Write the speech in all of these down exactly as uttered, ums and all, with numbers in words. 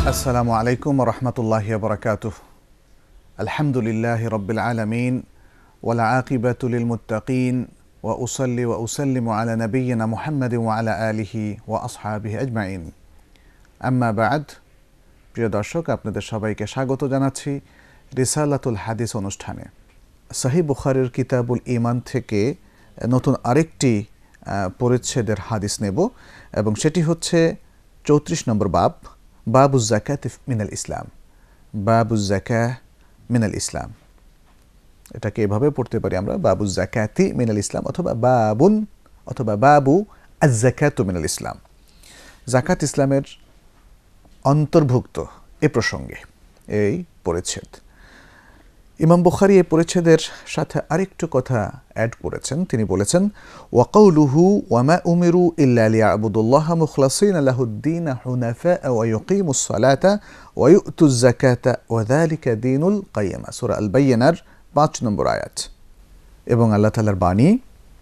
আসসালামু আলাইকুম ওয়া রাহমাতুল্লাহি ওয়া বারাকাতুহু। আলহামদুলিল্লাহি রাব্বিল আলামিন ওয়াল আকিবাতু লিল মুত্তাকিন ওয়া উসাল্লি ওয়া উসাল্লিমু আলা নাবিয়্যিনা মুহাম্মাদিন ওয়া আলা আলিহি ওয়া আসহাবিহি আজমাইন। আম্মা বা'দ। প্রিয় দর্শক, আপনাদের সবাইকে স্বাগত জানাচ্ছি রিসালাতুল হাদিস অনুষ্ঠানে। সহিহ বুখারীর কিতাবুল ঈমান থেকে নতুন আরেকটি পরিচ্ছেদের হাদিস নেব এবং সেটি হচ্ছে চৌত্রিশ নম্বর বাব, বাবুজ যাকাত মিনাল ইসলাম। বাবুজ যাকাহ মিনাল ইসলাম, এটাকে এভাবে পড়তে পারি আমরা, বাবুজ যাকাতি মিনাল ইসলাম অথবা বাবুন অথবা বাবু আজ যাকাতু মিনাল ইসলাম। যাকাত ইসলামের অন্তর্ভুক্ত এ প্রসঙ্গে এই পরিচ্ছেদ। ইমাম বুখারী এই পরিচ্ছেদের সাথে আরেকটু কথা অ্যাড করেছেন। তিনি বলেছেন, ওয়াকাউলুহু ওয়ামা উমিরু ইল্লা লিয়াবুদুল্লাহা মুখলাসিনা লাহুদ্দীন হুনাফা ওয়া ইউকিমুস সালাতা ওয়া ইউতুজ যাকাতা ওয়া যালিকা দীনুল কাইয়্যিমা। সূরা আল বাইয়িনার পাঁচ নম্বর আয়াত। এবং আল্লাহ তাআলার বাণী,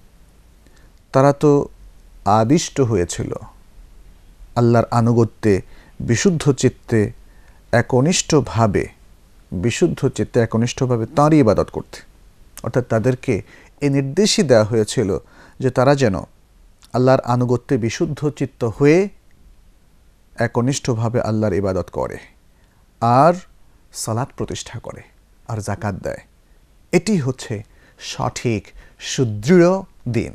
তারা তো আদিষ্ট হয়েছিল আল্লাহর আনুগত্যে বিশুদ্ধ চিত্তে একনিষ্ঠভাবে বিশুদ্ধ চিত্তে একনিষ্ঠভাবে তাঁরই ইবাদত করতে। অর্থাৎ তাদেরকে এই নির্দেশই দেওয়া হয়েছিল যে তারা যেন আল্লাহর আনুগত্যে বিশুদ্ধ চিত্ত হয়ে একনিষ্ঠভাবে আল্লাহর ইবাদত করে আর সালাত প্রতিষ্ঠা করে আর যাকাত দেয়। এটি হচ্ছে সঠিক সুদৃঢ় দিন।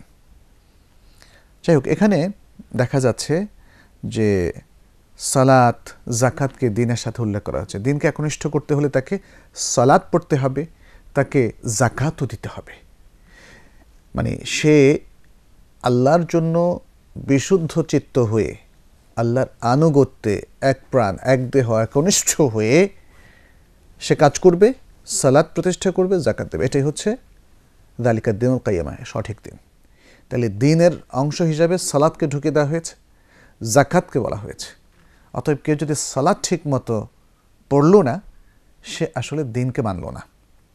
যাই হোক, এখানে দেখা যাচ্ছে যে সালাত যাকাতকে দিনের সাথে উল্লেখ করা হচ্ছে। দিনকে একনিষ্ঠ করতে হলে তাকে সালাত পড়তে হবে, তাকে যাকাতও দিতে হবে। মানে সে আল্লাহর জন্য বিশুদ্ধ চিত্ত হয়ে আল্লাহর আনুগত্যে এক প্রাণ এক দেহ একনিষ্ঠ হয়ে সে কাজ করবে, সালাত প্রতিষ্ঠা করবে, যাকাত দেবে। এটাই হচ্ছে যালিকা দীনুল কাইয়্যিমা, সঠিক দিন। তাহলে দিনের অংশ হিসাবে সালাতকে ঢুকে দেওয়া হয়েছে, যাকাতকে বলা হয়েছে। অতএব কেউ যদি সালাত ঠিক মতো পড়ল না, সে আসলে দিনকে মানল না।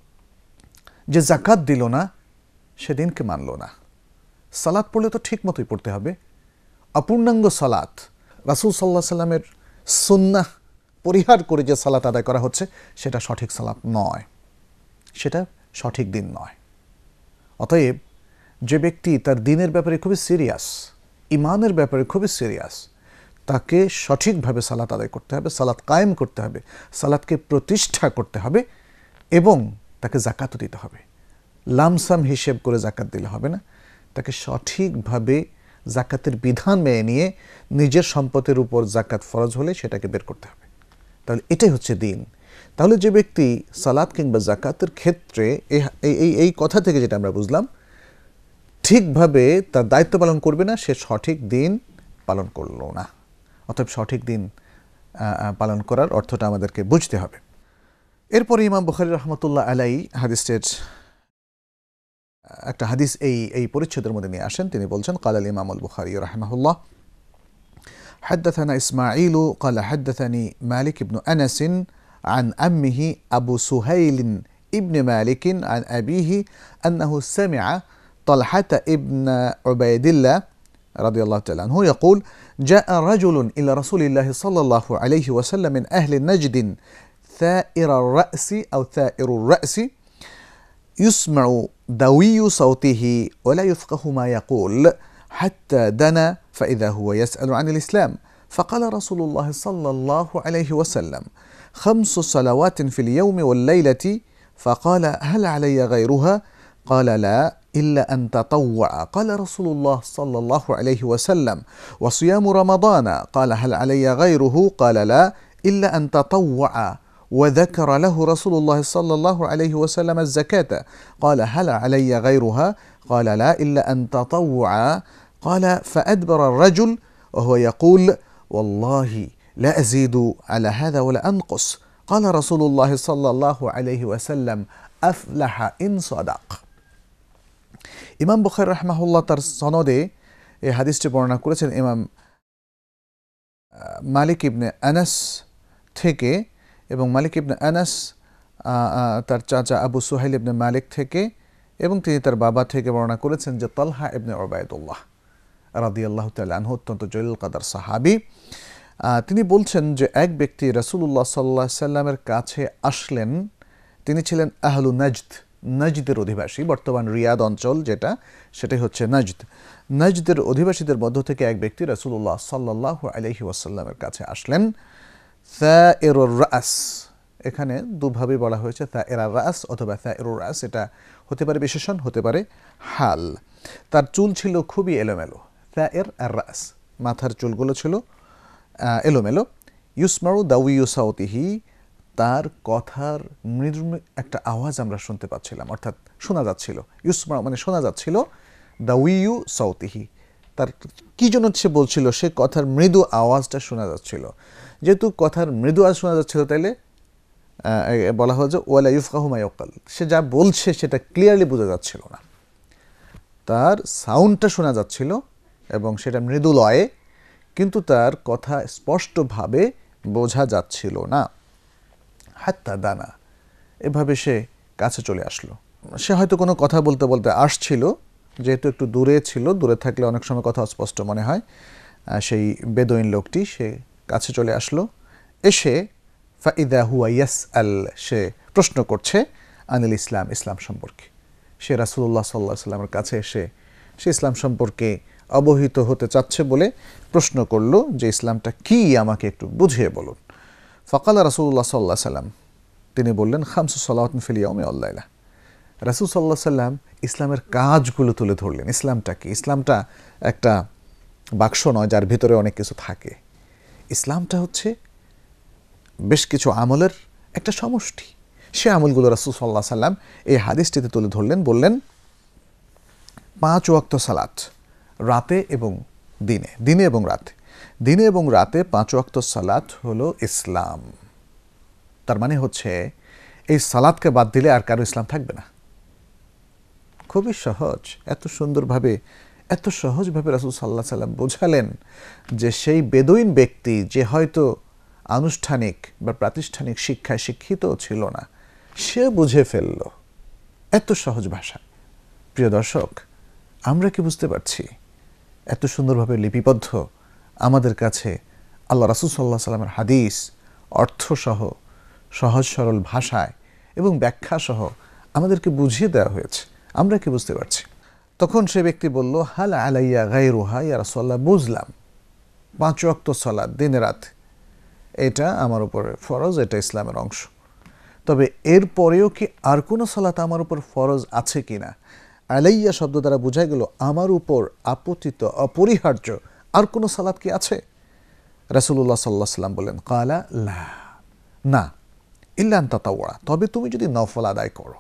যে যাকাত দিল না, সে দিনকে মানল না। সালাত পড়লে তো ঠিক মতোই পড়তে হবে। অপূর্ণাঙ্গ সালাত, রাসূল সাল্লাল্লাহু আলাইহি সাল্লামের সুন্নাহ পরিহার করে যে সালাত আদায় করা হচ্ছে, সেটা সঠিক সালাত নয়, সেটা সঠিক দিন নয়। অতএব যে ব্যক্তি তার দিনের ব্যাপারে খুবই সিরিয়াস, ইমানের ব্যাপারে খুবই সিরিয়াস, তাকে সঠিকভাবে সালাত আদায় করতে হবে, সালাত কায়েম করতে হবে, সালাতকে প্রতিষ্ঠা করতে হবে এবং তাকে যাকাতও দিতে হবে। লামসাম হিসেব করে যাকাত দিলে হবে না, তাকে সঠিকভাবে যাকাতের বিধান মেনে নিয়ে নিজের সম্পদের উপর যাকাত ফরজ হলে সেটাকে বের করতে হবে। তাহলে এটাই হচ্ছে দিন। তাহলে যে ব্যক্তি সালাত কিংবা যাকাতের ক্ষেত্রে এই এই এই কথা থেকে যেটা আমরা বুঝলাম, ঠিকভাবে তার দায়িত্ব পালন করবে না, সে সঠিক দিন পালন করল না। অতএব সঠিক দিন পালন করার অর্থটা আমাদেরকে বুঝতে হবে। এরপরে ইমাম বুখারী রাহমাতুল্লাহ আলাইহি হাদিসের একটা হাদিস এই এই পরিচ্ছেদের মধ্যে নিয়ে আসেন। তিনি বলছেন, ক্বালা আল ইমাম আল বুখারী রাহিমাহুল্লাহ, হাদাথানা ইসমাঈল ক্বালা হাদাথানি মালিক ইবনে আনাস عن أمه أبو سهيل ابن مالك عن أبيه أنه سمع طلحة ابن عبيد الله رضي الله تعالى عنه يقول: جاء رجل إلى رسول الله صلى الله عليه وسلم من أهل نجد ثائر الرأس أو ثائر الرأس يسمع دوي صوته ولا يفقه ما يقول حتى دنا فإذا هو يسأل عن الإسلام. فقال رسول الله صلى الله عليه وسلم: خمس صلوات في اليوم والليلة. فقال: هل علي غيرها؟ قال: لا إلا أن تطوع. قال رسول الله صلى الله عليه وسلم: وصيام رمضان. قال: هل علي غيره؟ قال: لا إلا أن تطوع. وذكر له رسول الله صلى الله عليه وسلم الزكاة. قال: هل علي غيرها؟ قال: لا إلا أن تطوع. قال: فأدبر الرجل وهو يقول: والله لا أزيد على هذا ولا أنقص. قال رسول الله صلى الله عليه وسلم: أفلح إن صدق. ইমাম বুখারী রাহিমাহুল্লাহ তার সনদে এই হাদিসটি বর্ণনা করেছেন ইমাম মালিক ইবনে আনাস থেকে, এবং মালিক ইবনে আনাস তার চাচা আবু সুহাইল ইবনে মালিক থেকে, এবং তিনি তার বাবা থেকে বর্ণনা করেছেন যে তালহা ইবনে উবাইদুল্লাহ রাদিয়াল্লাহু তাআলা আনহু অত্যন্ত জলিল কাদার সাহাবী, তিনি বলছেন যে এক ব্যক্তি রাসূলুল্লাহ সাল্লাল্লাহু আলাইহি সাল্লামের কাছে আসলেন। তিনি ছিলেন আহলু নাজদ, নাজদের অধিবাসী। বর্তমান রিয়াদ অঞ্চল যেটা, সেটাই হচ্ছে নাজদ। নাজদের অধিবাসীদের মধ্য থেকে এক ব্যক্তি রাসূলুল্লাহ সাল্লাল্লাহু আলাইহি ওয়াসাল্লামের কাছে আসলেন। সাইরুর রাস, এখানে দুভাবে বলা হয়েছে, সাইরুর রাস অথবা সাইরুর রাস। এটা হতে পারে বিশেষণ, হতে পারে হাল। তার চুল ছিল খুবই এলোমেলো। সাইর আর রাস, মাথার চুলগুলো ছিল এলোমেলো। ইউসমাউ দাউইউ সাউতিহি, তার কথার মৃদু একটা আওয়াজ আমরা শুনতে পাচ্ছিলাম, অর্থাৎ শোনা যাচ্ছিল। ইউসমাউ মানে শোনা যাচ্ছিল, দাউইউ সাউতিহি, তার কী জন্য সে বলছিল, সে কথার মৃদু আওয়াজটা শোনা যাচ্ছিল। যেহেতু কথার মৃদু আওয়াজ শোনা যাচ্ছিল, তাইলে বলা হয় যে ওয়ালা ইউফকাহু মা ইয়াকাল, সে যা বলছে সেটা ক্লিয়ারলি বোঝা যাচ্ছিল না। তার সাউন্ডটা শোনা যাচ্ছিল এবং সেটা মৃদু লয়ে, কিন্তু তার কথা স্পষ্টভাবে বোঝা যাচ্ছিল না। হাত্তা দানা, এভাবে সে কাছে চলে আসলো। সে হয়তো কোনো কথা বলতে বলতে আসছিল, যেহেতু একটু দূরে ছিল, দূরে থাকলে অনেক সময় কথা অস্পষ্ট মনে হয়। সেই বেদুইন লোকটি সে কাছে চলে আসলো, এসে ফাইদা হুয়া ইয়াসআল, সে প্রশ্ন করছে আনিল ইসলাম, ইসলাম সম্পর্কে। সে রাসূলুল্লাহ সাল্লাল্লাহু আলাইহি ওয়াসাল্লামের কাছে এসে সে ইসলাম সম্পর্কে অবহিত হতে চাচ্ছে বলে প্রশ্ন করলো যে ইসলামটা কি, আমাকে একটু বুঝিয়ে বলুন। ফাকালা রাসূলুল্লাহ সাল্লাল্লাহু আলাইহি ওয়াসাল্লাম, তিনি বললেন খামসু সালাওয়াতিন ফিল ইয়াউমি ওয়াল লাইলা। রাসূল সাল্লাল্লাহু আলাইহি ওয়াসাল্লাম ইসলামের কাজগুলো তুলে ধরলেন। ইসলামটা কি? ইসলামটা একটা বাক্স নয় যার ভিতরে অনেক কিছু থাকে। ইসলামটা হচ্ছে বেশ কিছু আমলের একটা সমষ্টি। সে আমলগুলো রাসূল সাল্লাল্লাহু আলাইহি ওয়াসাল্লাম এই হাদিসটিতে তুলে ধরলেন। বললেন পাঁচ ওয়াক্ত সালাত, রাতে এবং দিনে, দিনে এবং রাতে, দিনে এবং রাতে পাঁচ ওয়াক্ত সালাত হলো ইসলাম। তার মানে হচ্ছে এই সালাতকে বাদ দিলে আর কারো ইসলাম থাকবে না। খুবই সহজ, এত সুন্দরভাবে, এত সহজভাবে রাসূল সাল্লাল্লাহু আলাইহি ওয়াসাল্লাম বোঝালেন যে সেই বেদুইন ব্যক্তি যে হয়তো আনুষ্ঠানিক বা প্রাতিষ্ঠানিক শিক্ষায় শিক্ষিত ছিল না, সে বুঝে ফেলল এত সহজ ভাষা। প্রিয় দর্শক, আমরা কি বুঝতে পারছি? এত সুন্দরভাবে লিপিবদ্ধ আমাদের কাছে আল্লাহ রাসূল সাল্লাল্লাহু আলাইহি ওয়াসাল্লামের হাদিস অর্থসহ, সহজ সরল ভাষায় এবং ব্যাখ্যাসহ আমাদেরকে বুঝিয়ে দেওয়া হয়েছে। আমরা কি বুঝতে পারছি? তখন সে ব্যক্তি বলল, হাল আলাইয়া গায়রুহা ইয়া রাসূলুল্লাহ, বুঝলাম পাঁচ ওয়াক্ত সালাত দিনে রাতে এটা আমার উপরে ফরজ, এটা ইসলামের অংশ। তবে এর পরেও কি আর কোনো সালাত আমার উপর ফরজ আছে কিনা? আলাইয়া শব্দ দ্বারা বোঝাই গেল আমার উপর আপতিত, অপরিহার্য আর কোনো সালাত কি আছে? রাসূলুল্লাহ সাল্লাল্লাহু আলাইহি ওয়াসাল্লাম বলেন, কালা লা, না, ইল্লা আন তাতাওয়া, তবে তুমি যদি নফল আদায় করো।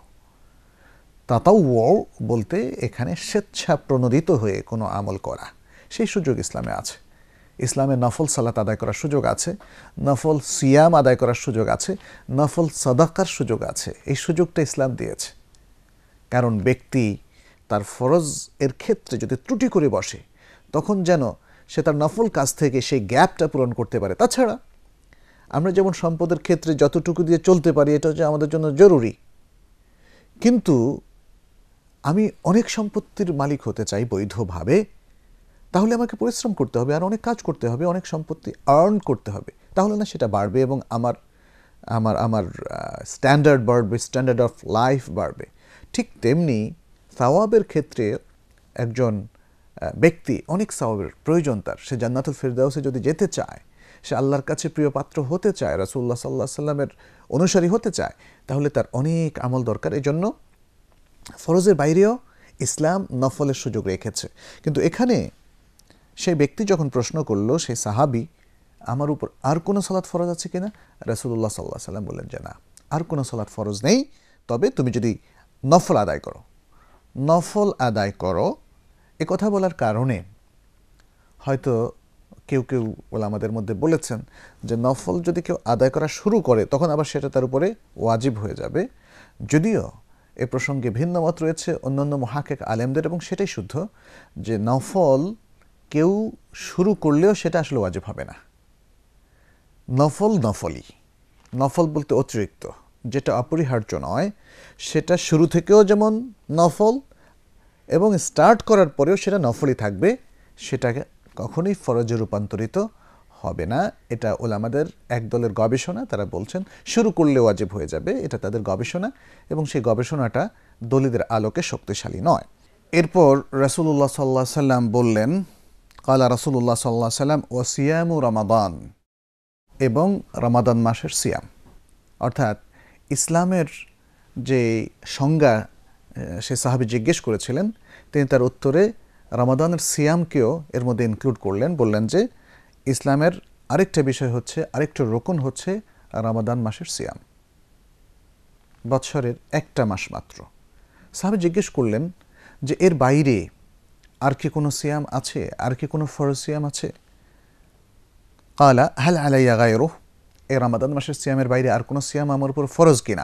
তাতাওয়া বলতে এখানে স্বেচ্ছা প্রণোদিত হয়ে কোনো আমল করা, সেই সুযোগ ইসলামে আছে। ইসলামে নফল সালাত আদায় করার সুযোগ আছে, নফল সিয়াম আদায় করার সুযোগ আছে, নফল সাদাকার সুযোগ আছে। এই সুযোগটা ইসলাম দিয়েছে। কারণ ব্যক্তি তার ফরজ এর ক্ষেত্রে যদি ত্রুটি করে বসে, তখন যেন সে তার নফল কাজ থেকে সেই গ্যাপটা পূরণ করতে পারে। তাছাড়া আমরা যেমন সম্পদের ক্ষেত্রে যতটুকু দিয়ে চলতে পারি, এটা হচ্ছে আমাদের জন্য জরুরি। কিন্তু আমি অনেক সম্পত্তির মালিক হতে চাই বৈধভাবে, তাহলে আমাকে পরিশ্রম করতে হবে, আর অনেক কাজ করতে হবে, অনেক সম্পত্তি আর্ন করতে হবে, তাহলে না সেটা বাড়বে এবং আমার আমার আমার স্ট্যান্ডার্ড বাড়বে, স্ট্যান্ডার্ড অফ লাইফ বাড়বে। ঠিক তেমনি সাওয়াবের ক্ষেত্রে একজন ব্যক্তি অনেক সাওয়াবের প্রয়োজন তার। সে জান্নাতুল ফিরদাউসে যদি যেতে চায়, সে আল্লাহর কাছে প্রিয় পাত্র হতে চায়, রাসূলুল্লাহ সাল্লাল্লাহু আলাইহি ওয়াসাল্লামের অনুসারী হতে চায়, তাহলে তার অনেক আমল দরকার। এই জন্য ফরজের বাইরেও ইসলাম নফলের সুযোগ রেখেছে। কিন্তু এখানে সেই ব্যক্তি যখন প্রশ্ন করলো, সেই সাহাবী, আমার উপর আর কোনো সালাত ফরজ আছে কিনা? রাসূলুল্লাহ সাল্লাল্লাহু আলাইহি ওয়াসাল্লাম বললেন যে না, আর কোনো সালাত ফরজ নেই, তবে তুমি যদি নফল আদায় করো। নফল আদায় করো এ কথা বলার কারণে হয়তো কেউ কেউ ওলামাদের মধ্যে বলেছেন যে নফল যদি কেউ আদায় করা শুরু করে, তখন আবার সেটা তার উপরে ওয়াজিব হয়ে যাবে। যদিও এ প্রসঙ্গে ভিন্ন মত রয়েছে অন্যান্য মুহাক্কিক আলেমদের, এবং সেটাই শুদ্ধ যে নফল কেউ শুরু করলেও সেটা আসলে ওয়াজিব হবে না। নফল নফলই, নফল বলতে অতিরিক্ত, যেটা অপরিহার্য নয়, সেটা শুরু থেকেও যেমন নফল এবং স্টার্ট করার পরেও সেটা নফলই থাকবে, সেটাকে কখনোই ফরজে রূপান্তরিত হবে না, এটা ওলামাদের একদলের গবেষণা। তারা বলছেন শুরু করলে ওয়াজিব হয়ে যাবে, এটা তাদের গবেষণা, এবং সেই গবেষণাটা দলিলের আলোকে শক্তিশালী নয়। এরপর রাসূলুল্লাহ সাল্লাল্লাহু আলাইহি সাল্লাম বললেন, কালা রাসূলুল্লাহ সাল্লাল্লাহু আলাইহি সাল্লাম ওয়া সিয়ামু রমাদান, এবং রমাদান মাসের সিয়াম। অর্থাৎ ইসলামের যে সংজ্ঞা সে সাহাবী জিজ্ঞেস করেছিলেন, তিনি তার উত্তরে রমাদানের সিয়ামকেও এর মধ্যে ইনক্লুড করলেন। বললেন যে ইসলামের আরেকটা বিষয় হচ্ছে, আরেকটা রকম হচ্ছে রমাদান মাসের সিয়াম, বৎসরের একটা মাস মাত্র। সাহাবী জিজ্ঞেস করলেন যে এর বাইরে আর কি কোনো সিয়াম আছে, আর কি কোনো ফরজ সিয়াম আছে? কালা হাল আলাইয়া গায়রুহ, এই রমাদান মাসের সিয়ামের বাইরে আর কোনো সিয়াম আমার উপর ফরজ কিনা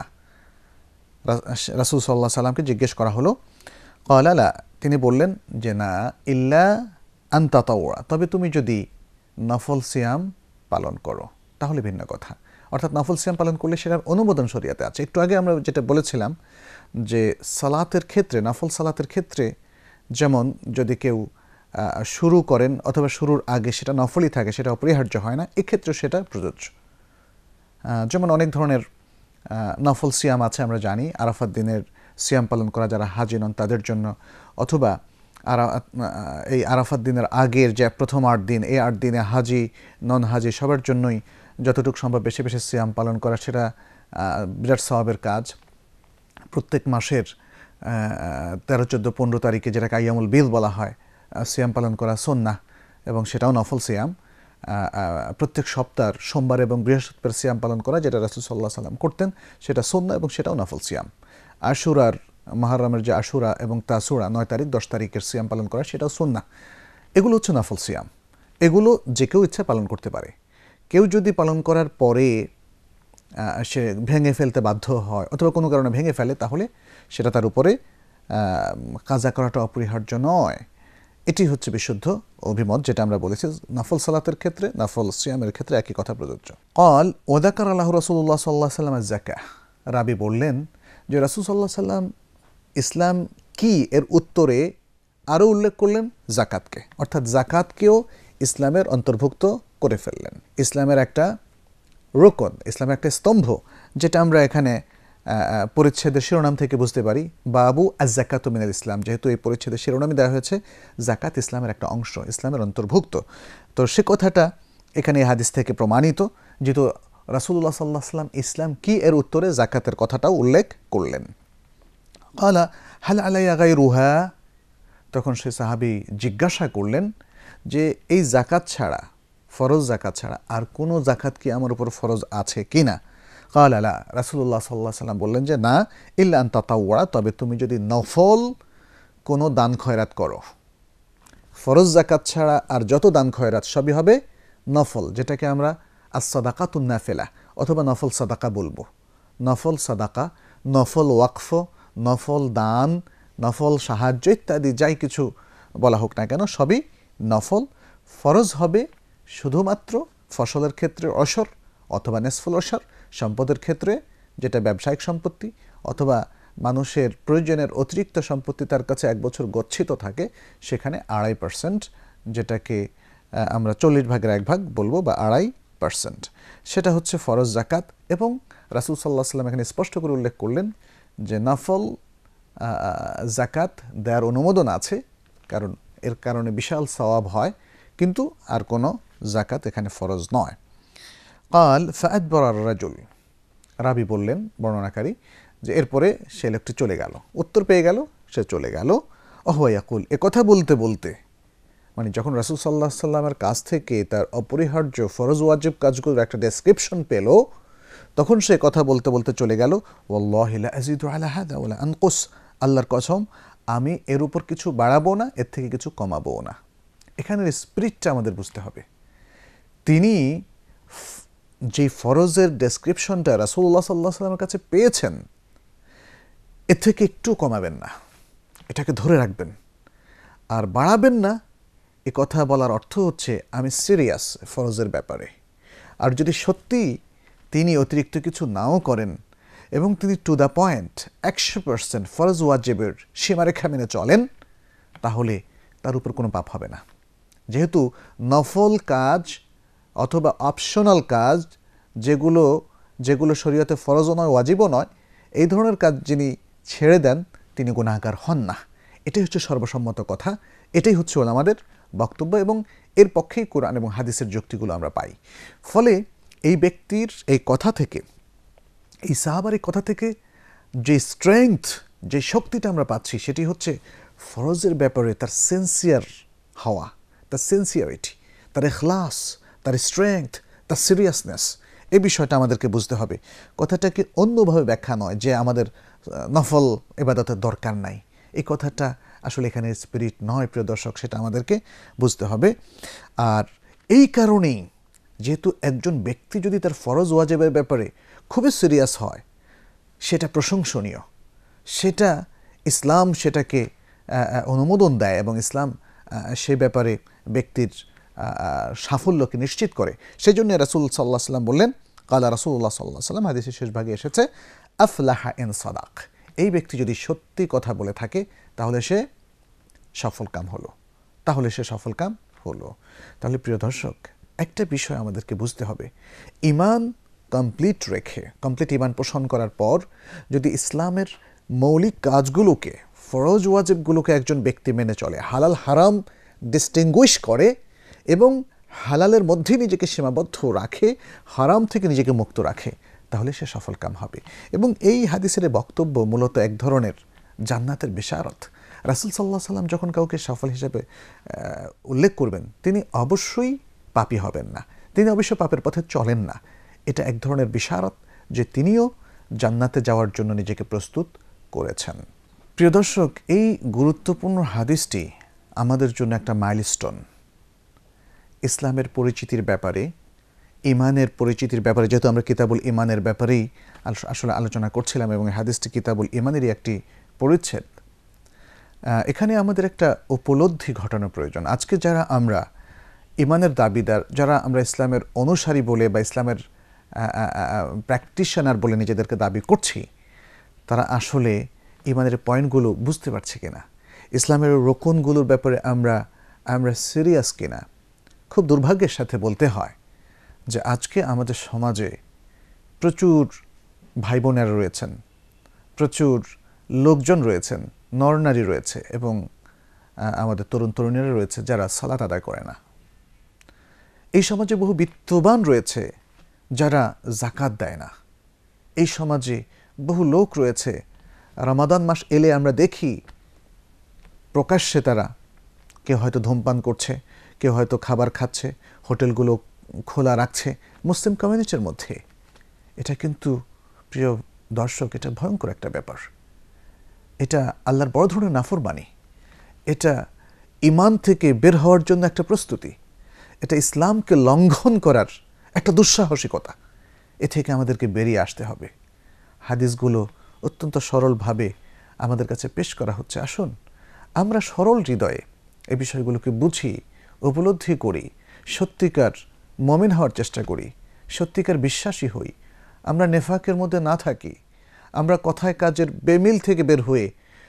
রাসূল সাল্লাল্লাহু আলাইহি সাল্লামকে জিজ্ঞেস করা হলো। কালা লা, তিনি বললেন যে না, ইল্লা আন তাতাওয়া, তবে তুমি যদি নফল সিয়াম পালন করো তাহলে ভিন্ন কথা। অর্থাৎ নফল সিয়াম পালন করলে সেটার অনুমোদন শরীয়তে আছে। একটু আগে আমরা যেটা বলেছিলাম যে সালাতের ক্ষেত্রে, নফল সালাতের ক্ষেত্রে যেমন যদি কেউ শুরু করেন অথবা শুরুর আগে সেটা নফলই থাকে, সেটা অপরিহার্য হয় না, এক্ষেত্রে সেটা প্রযোজ্য। যেমন অনেক ধরনের নফল সিয়াম আছে আমরা জানি, আরাফাত দিনের সিয়াম পালন করা যারা হাজি নন তাদের জন্য, অথবা এই আরাফাত দিনের আগের যে প্রথম আট দিন, এই আট দিনে হাজি নন হাজি সবার জন্যই যতটুকু সম্ভব বেশি বেশি সিয়াম পালন করা, সেটা বিরাট সওয়াবের কাজ। প্রত্যেক মাসের তেরো চোদ্দো পনেরো তারিখে যেটাকে আইয়ামুল বিল বলা হয়, সিয়াম পালন করা সুন্নাহ, এবং সেটাও নফল সিয়াম। প্রত্যেক সপ্তাহের সোমবার এবং বৃহস্পতিবার সিয়াম পালন করা, যেটা রাসূল সাল্লাল্লাহু আলাইহি সাল্লাম করতেন, সেটা সুন্নাহ এবং সেটাও নফল সিয়াম। আশুরার, মুহররমের যে আশুরা এবং তাসুরা নয় তারিখ দশ তারিখের সিয়াম পালন করা, সেটাও সুন্নাহ। এগুলো হচ্ছে নফল সিয়াম, এগুলো যে কেউ ইচ্ছা পালন করতে পারে। কেউ যদি পালন করার পরে সে ভেঙে ফেলতে বাধ্য হয় অথবা কোনো কারণে ভেঙে ফেলে, তাহলে সেটা তার উপরে কাজা করাটা অপরিহার্য নয়। এটি হচ্ছে বিশুদ্ধ অভিমত, যেটা আমরা বলেছি নফল সালাতের ক্ষেত্রে, নফল সিয়ামের ক্ষেত্রে একই কথা প্রযোজ্য। কল ওয়াদাকার আল্লাহ রাসূলুল্লাহ সাল্লাল্লাহু আলাইহি ওয়াসাল্লাম যাকাহ, রাবি বললেন যে রাসূল সাল্লাল্লাহু আলাইহি ওয়াসাল্লাম ইসলাম কি এর উত্তরে আরও উল্লেখ করলেন যাকাতকে, অর্থাৎ যাকাতকেও ইসলামের অন্তর্ভুক্ত করে ফেললেন। ইসলামের একটা রোকন, ইসলামের একটা স্তম্ভ, যেটা আমরা এখানে পরিচ্ছেদের শিরোনাম থেকে বুঝতে পারি, বাবু আজ-যাকাতু মিনাল ইসলাম। যেহেতু এই পরিচ্ছেদের শিরোনামে দেওয়া হয়েছে যাকাত ইসলামের একটা অংশ, ইসলামের অন্তর্ভুক্ত, তো সে কথাটা এখানে এই হাদিস থেকে প্রমাণিত। যেহেতু রাসূলুল্লাহ সাল্লাল্লাহু আলাইহি ওয়াসাল্লাম ইসলাম কি এর উত্তরে যাকাতের কথাটাও উল্লেখ করলেন। ক্বালা হাল আলাইয়া গায়রুহা, তখন সে সাহাবী জিজ্ঞাসা করলেন যে এই যাকাত ছাড়া, ফরজ যাকাত ছাড়া আর কোনো যাকাত কি আমার উপর ফরজ আছে কি না? ক্বালা লা, রাসূলুল্লাহ সাল্লাল্লাহু আলাইহি ওয়াসাল্লাম বললেন যে না, ইল্লা আন তাতাওয়া, তবে তুমি যদি নফল কোনো দান খয়রাত করো। ফরজ যাকাত ছাড়া আর যত দান খয়রাত সবই হবে নফল, যেটাকে আমরা আস-সাদাকাতুন নাফিলা অথবা নফল সাদাকা বলবো। নফল সাদাকা, নফল ওয়াকফ, নফল দান, নফল সাহায্য ইত্যাদি যাই কিছু বলা হোক না কেন, সবই নফল। ফরজ হবে শুধুমাত্র ফসলের ক্ষেত্রে অশর অথবা নেসফুল অশর, সম্পদের ক্ষেত্রে যেটা ব্যবসায়িক সম্পত্তি অথবা মানুষের প্রয়োজনের অতিরিক্ত সম্পত্তি তার কাছে এক বছর গচ্ছিত থাকে, সেখানে আড়াই পার্সেন্ট, যেটাকে আমরা চল্লিশ ভাগের এক ভাগ বলবো বা আড়াই পার্সেন্ট, সেটা হচ্ছে ফরজ যাকাত। এবং রাসূল সাল্লাল্লাহু আলাইহি ওয়াসাল্লাম এখানে স্পষ্ট করে উল্লেখ করলেন যে নফল যাকাত দেওয়ার অনুমোদন আছে, কারণ এর কারণে বিশাল সওয়াব হয়, কিন্তু আর কোনো যাকাত এখানে ফরজ নয়। কাল ফাআদবারা আর-রাজুল, রাবি বললেন, বর্ণনাকারী, যে এরপরে সে লোকটি চলে গেল, উত্তর পেয়ে গেল, সে চলে গেল। ওহুয়া ইয়াকুল, এ কথা বলতে বলতে, মানে যখন রাসূল সাল্লাল্লাহু আলাইহি ওয়াসাল্লামের কাছ থেকে তার অপরিহার্য ফরজ ওয়াজিব কাজগুলোর একটা ডেসক্রিপশন পেল, তখন সে কথা বলতে বলতে চলে গেল, ওয়াল্লাহি লা আযীদু আলা হাযা ওয়া লা আনকুস, আল্লাহর কসম আমি এর উপর কিছু বাড়াবো না, এর থেকে কিছু কমাবো না। এখানের স্পিরিটটা আমাদের বুঝতে হবে। তিনি যে ফরজের ডেসক্রিপশনটা রাসূলুল্লাহ সাল্লাল্লাহু আলাইহি ওয়াসাল্লামের কাছে পেয়েছেন, এর থেকে একটু কমাবেন না, এটাকে ধরে রাখবেন আর বাড়াবেন না। এ কথা বলার অর্থ হচ্ছে আমি সিরিয়াস ফরজের ব্যাপারে। আর যদি সত্যি তিনি অতিরিক্ত কিছু নাও করেন এবং তিনি টু দ্য পয়েন্ট একশো পার্সেন্ট ফরজ ওয়াজিবের সীমারেখা মেনে চলেন, তাহলে তার উপর কোনো পাপ হবে না। যেহেতু নফল কাজ অথবা অপশনাল কাজ, যেগুলো যেগুলো শরীয়তে ফরজও নয়, ওয়াজিবও নয়, এই ধরনের কাজ যিনি ছেড়ে দেন তিনি গুনাহগার হন না। এটাই হচ্ছে সর্বসম্মত কথা, এটাই হচ্ছে আমাদের বক্তব্য, এবং এর পক্ষেই কোরআন এবং হাদিসের যুক্তিগুলো আমরা পাই। ফলে এই ব্যক্তির এই কথা থেকে, এই সাহাবার এই কথা থেকে যে স্ট্রেংথ, যে শক্তিটা আমরা পাচ্ছি, সেটি হচ্ছে ফরজের ব্যাপারে তার সিনসিয়ার হওয়া, তার সিনসিয়ারিটি, তার ইখলাস, তার স্ট্রেংথ, তার সিরিয়াসনেস। এই বিষয়টা আমাদেরকে বুঝতে হবে। কথাটাকে অন্যভাবে ব্যাখ্যা নয় যে আমাদের নফল ইবাদতের দরকার নাই, এই কথাটা আসলে এখানে স্পিরিট নয় প্রিয় দর্শক, সেটা আমাদেরকে বুঝতে হবে। আর এই কারণেই যেহেতু একজন ব্যক্তি যদি তার ফরজ ওয়াজিবের ব্যাপারে খুবই সিরিয়াস হয়, সেটা প্রশংসনীয়, সেটা ইসলাম সেটাকে অনুমোদন দেয়, এবং ইসলাম সে ব্যাপারে ব্যক্তির সাফল্যকে নিশ্চিত করে। সেই জন্য রাসূল সাল্লাল্লাহু আলাইহি ওয়াসাল্লাম বললেন, কালা রাসূলুল্লাহ সাল্লাল্লাহু আলাইহি ওয়াসাল্লাম, হাদিসের শেষ ভাগে এসেছে, আফলাহা ইন সাদাক, এই ব্যক্তি যদি সত্যি কথা বলে থাকে তাহলে সে সফল কাম হলো, তাহলে সে সফল কাম হলো। তাহলে প্রিয় দর্শক, একটা বিষয় আমাদেরকে বুঝতে হবে, ঈমান কমপ্লিট রেখে, কমপ্লিট ঈমান পোষণ করার পর যদি ইসলামের মৌলিক কাজগুলোকে, ফরজ ওয়াজিবগুলোকে একজন ব্যক্তি মেনে চলে, হালাল হারাম ডিস্টিংগুইশ করে এবং হালালের মধ্যে নিজেকে সীমাবদ্ধ রাখে, হারাম থেকে নিজেকে মুক্ত রাখে, তাহলে সে সফল কাম হবে। এবং এই হাদিসের বক্তব্য মূলত এক ধরনের জান্নাতের বিশারত। রাসূল সাল্লাল্লাহু আলাইহি ওয়াসাল্লাম যখন কাউকে সফল হিসেবে উল্লেখ করবেন, তিনি অবশ্যই পাপী হবেন না, তিনি অবশ্য পাপের পথে চলেন না। এটা এক ধরনের বিশারত যে তিনিও জান্নাতে যাওয়ার জন্য নিজেকে প্রস্তুত করেছেন। প্রিয় দর্শক, এই গুরুত্বপূর্ণ হাদিসটি আমাদের জন্য একটা মাইলস্টোন। ইসলামের পরিচিতির ব্যাপারে, ইমানের পরিচিতির ব্যাপারে, যেহেতু আমরা কিতাবুল ইমানের ব্যাপারেই আসলে আলোচনা করছিলাম এবং হাদিসটি কিতাবুল ইমানেরই একটি পরিচ্ছেদ, এখানে আমাদের একটা উপলব্ধি ঘটানো প্রয়োজন। আজকে যারা আমরা ইমানের দাবিদার, যারা আমরা ইসলামের অনুসারী বলে বা ইসলামের প্র্যাকটিশনার বলে নিজেদেরকে দাবি করছি, তারা আসলে ইমানের পয়েন্টগুলো বুঝতে পারছে কিনা, ইসলামের রোকনগুলোর ব্যাপারে আমরা আমরা সিরিয়াস কিনা। খুব দুর্ভাগ্যের সাথে বলতে হয় যে আজকে আমাদের সমাজে প্রচুর ভাই বোনেরা রয়েছেন, প্রচুর লোকজন রয়েছেন, নরনারী রয়েছে এবং আমাদের তরুণ তরুণীরা রয়েছে যারা সালাত আদায় করে না। এই সমাজে বহু বিত্তবান রয়েছে যারা যাকাত দেয় না। এই সমাজে বহু লোক রয়েছে, রমাদান মাস এলে আমরা দেখি প্রকাশ্যে তারা কেউ হয়তো ধূমপান করছে, কেউ হয়তো খাবার খাচ্ছে, হোটেলগুলো খোলা রাখছে মুসলিম কমিউনিটির মধ্যে। এটা কিন্তু প্রিয় দর্শক, এটা ভয়ঙ্কর একটা ব্যাপার। এটা আল্লাহর বড় ধরনের নাফরমানি, এটা ঈমান থেকে বের হওয়ার জন্য একটা প্রস্তুতি, এটা ইসলামকে লঙ্ঘন করার একটা দুঃসাহসিকতা। এ থেকে আমাদেরকে বেরিয়ে আসতে হবে। হাদিসগুলো অত্যন্ত সরলভাবে আমাদের কাছে পেশ করা হচ্ছে। আসুন আমরা সরল হৃদয়ে এই বিষয়গুলোকে বুঝি, উপলব্ধি করি, সত্যিকার মুমিন হওয়ার চেষ্টা করি, সত্যিকার বিশ্বাসী হই, আমরা নেফাকের মধ্যে না থাকি, আমরা কথায় কাজের বেমিল থেকে বের হয়ে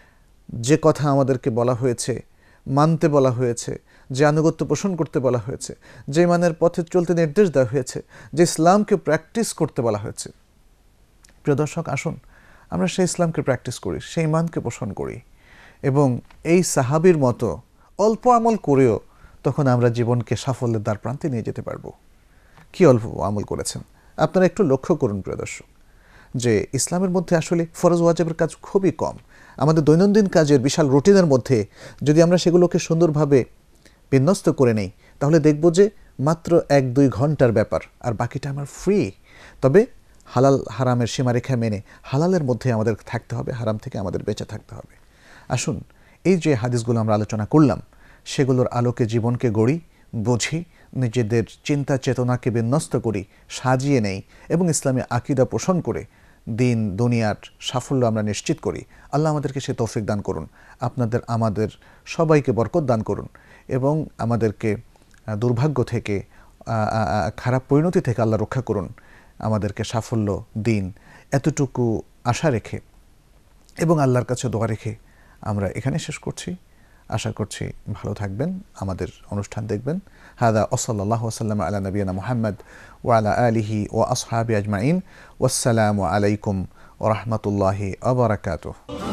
যে কথা আমাদেরকে বলা হয়েছে, মানতে বলা হয়েছে, যে আনুগত্য পোষণ করতে বলা হয়েছে, যে ইমানের পথে চলতে নির্দেশ দেওয়া হয়েছে, যে ইসলামকে প্র্যাকটিস করতে বলা হয়েছে, প্রিয় দর্শক আসুন আমরা সেই ইসলামকে প্র্যাকটিস করি, সেই ইমানকে পোষণ করি এবং এই সাহাবীর মতো অল্প আমল করেও তখন আমরা জীবনকে সাফল্যের দ্বার প্রান্তে নিয়ে যেতে পারবো। কি অল্প আমল করেছেন আপনারা একটু লক্ষ্য করুন প্রিয় দর্শক, যে ইসলামের মধ্যে আসলে ফরজ ওয়াজিবের কাজ খুবই কম। আমাদের দৈনন্দিন কাজের বিশাল রুটিনের মধ্যে যদি আমরা সেগুলোকে সুন্দরভাবে বিন্যস্ত করে নেই, তাহলে দেখব যে মাত্র এক দুই ঘন্টার ব্যাপার, আর বাকিটা আমার ফ্রি। তবে হালাল হারামের সীমারেখা মেনে হালালের মধ্যে আমাদের থাকতে হবে, হারাম থেকে আমাদের বেঁচে থাকতে হবে। আসুন এই যে হাদিসগুলো আমরা আলোচনা করলাম, সেগুলোর আলোকে জীবনকে গড়ি, বুঝি, নিজেদের চিন্তা চেতনাকে বিন্যস্ত করি, সাজিয়ে নেই এবং ইসলামী আকীদা পোষণ করে দিন দুনিয়ার সাফল্য আমরা নিশ্চিত করি। আল্লাহ আমাদেরকে সে তৌফিক দান করুন, আপনাদের আমাদের সবাইকে বরকত দান করুন এবং আমাদেরকে দুর্ভাগ্য থেকে, খারাপ পরিণতি থেকে আল্লাহ রক্ষা করুন। আমাদেরকে সাফল্য দিন, এতটুকু আশা রেখে এবং আল্লাহর কাছে দোয়া রেখে আমরা এখানে শেষ করছি। আশা করছি ভালো থাকবেন, আমাদের অনুষ্ঠান দেখবেন। হাদা ওয়াসাল্লাল্লাহু ওয়াসাল্লাম আলা নবিয়িনা মুহাম্মদ ওয়া আলা আলিহি ওয়া আসহাবি আজমাইন। ওয়াসসালামু আলাইকুম ওয়া রাহমাতুল্লাহি ওয়া বারাকাতুহু।